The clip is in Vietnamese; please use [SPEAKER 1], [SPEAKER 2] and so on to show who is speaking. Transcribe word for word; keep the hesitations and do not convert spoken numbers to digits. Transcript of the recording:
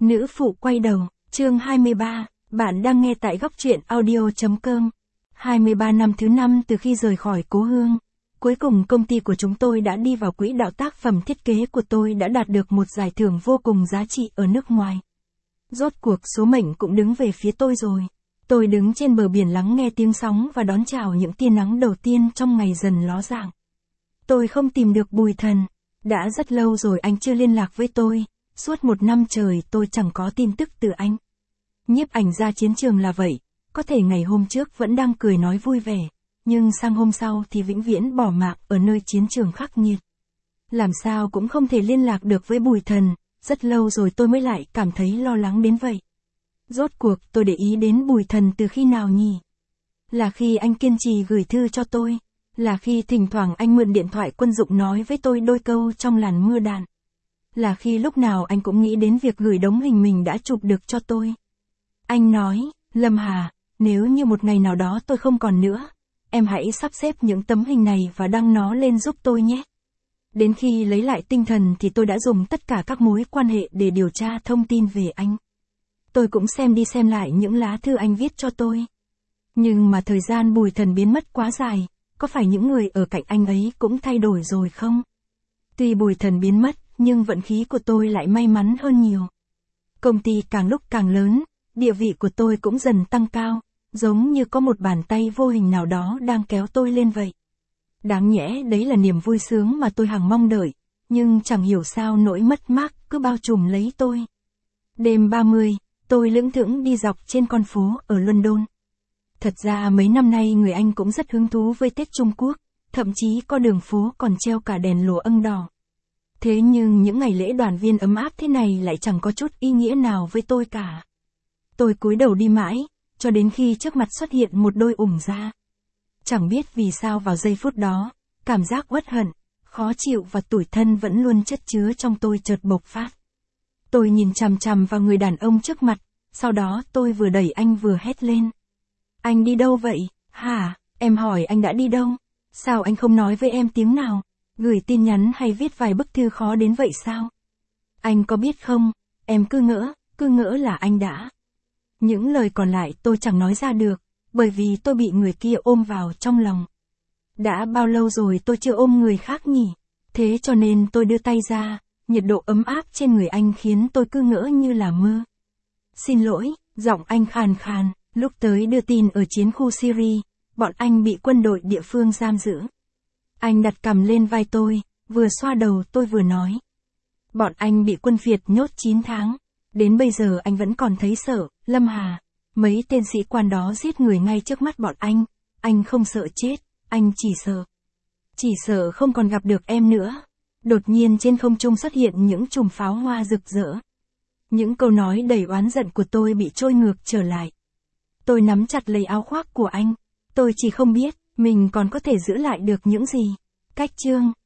[SPEAKER 1] Nữ phụ quay đầu, chương hai mươi ba, bạn đang nghe tại góc truyện audio chấm com. hai mươi ba năm thứ năm từ khi rời khỏi cố hương. Cuối cùng công ty của chúng tôi đã đi vào quỹ đạo, tác phẩm thiết kế của tôi đã đạt được một giải thưởng vô cùng giá trị ở nước ngoài. Rốt cuộc số mệnh cũng đứng về phía tôi rồi. Tôi đứng trên bờ biển lắng nghe tiếng sóng và đón chào những tia nắng đầu tiên trong ngày dần ló dạng. Tôi không tìm được Bùi Thần. Đã rất lâu rồi anh chưa liên lạc với tôi. Suốt một năm trời tôi chẳng có tin tức từ anh. Nhiếp ảnh ra chiến trường là vậy, có thể ngày hôm trước vẫn đang cười nói vui vẻ, nhưng sang hôm sau thì vĩnh viễn bỏ mạng ở nơi chiến trường khắc nghiệt. Làm sao cũng không thể liên lạc được với Bùi Thần, rất lâu rồi tôi mới lại cảm thấy lo lắng đến vậy. Rốt cuộc tôi để ý đến Bùi Thần từ khi nào nhỉ? Là khi anh kiên trì gửi thư cho tôi, là khi thỉnh thoảng anh mượn điện thoại quân dụng nói với tôi đôi câu trong làn mưa đạn. Là khi lúc nào anh cũng nghĩ đến việc gửi đống hình mình đã chụp được cho tôi. Anh nói, Lâm Hà, nếu như một ngày nào đó tôi không còn nữa, em hãy sắp xếp những tấm hình này và đăng nó lên giúp tôi nhé. Đến khi lấy lại tinh thần thì tôi đã dùng tất cả các mối quan hệ để điều tra thông tin về anh. Tôi cũng xem đi xem lại những lá thư anh viết cho tôi. Nhưng mà thời gian Bùi Thần biến mất quá dài, có phải những người ở cạnh anh ấy cũng thay đổi rồi không? Tuy Bùi Thần biến mất, nhưng vận khí của tôi lại may mắn hơn nhiều. Công ty càng lúc càng lớn, địa vị của tôi cũng dần tăng cao, giống như có một bàn tay vô hình nào đó đang kéo tôi lên vậy. Đáng nhẽ đấy là niềm vui sướng mà tôi hằng mong đợi, nhưng chẳng hiểu sao nỗi mất mát cứ bao trùm lấy tôi. Đêm ba mươi, tôi lững thững đi dọc trên con phố ở London. Thật ra mấy năm nay người Anh cũng rất hứng thú với Tết Trung Quốc, thậm chí có đường phố còn treo cả đèn lụa ưng đỏ. Thế nhưng những ngày lễ đoàn viên ấm áp thế này lại chẳng có chút ý nghĩa nào với tôi cả. Tôi cúi đầu đi mãi, cho đến khi trước mặt xuất hiện một đôi ủng da. Chẳng biết vì sao vào giây phút đó, cảm giác uất hận, khó chịu và tủi thân vẫn luôn chất chứa trong tôi chợt bộc phát. Tôi nhìn chằm chằm vào người đàn ông trước mặt, sau đó tôi vừa đẩy anh vừa hét lên. Anh đi đâu vậy? Hả? Em hỏi anh đã đi đâu? Sao anh không nói với em tiếng nào? Gửi tin nhắn hay viết vài bức thư khó đến vậy sao? Anh có biết không, em cứ ngỡ, cứ ngỡ là anh đã. Những lời còn lại tôi chẳng nói ra được, bởi vì tôi bị người kia ôm vào trong lòng. Đã bao lâu rồi tôi chưa ôm người khác nhỉ? Thế cho nên tôi đưa tay ra, nhiệt độ ấm áp trên người anh khiến tôi cứ ngỡ như là mơ. Xin lỗi, giọng anh khàn khàn, lúc tới đưa tin ở chiến khu Syria, bọn anh bị quân đội địa phương giam giữ. Anh đặt cằm lên vai tôi, vừa xoa đầu tôi vừa nói. Bọn anh bị quân Việt nhốt chín tháng. Đến bây giờ anh vẫn còn thấy sợ, Lâm Hà. Mấy tên sĩ quan đó giết người ngay trước mắt bọn anh. Anh không sợ chết, anh chỉ sợ. Chỉ sợ không còn gặp được em nữa. Đột nhiên trên không trung xuất hiện những chùm pháo hoa rực rỡ. Những câu nói đầy oán giận của tôi bị trôi ngược trở lại. Tôi nắm chặt lấy áo khoác của anh. Tôi chỉ không biết, mình còn có thể giữ lại được những gì. Cách chương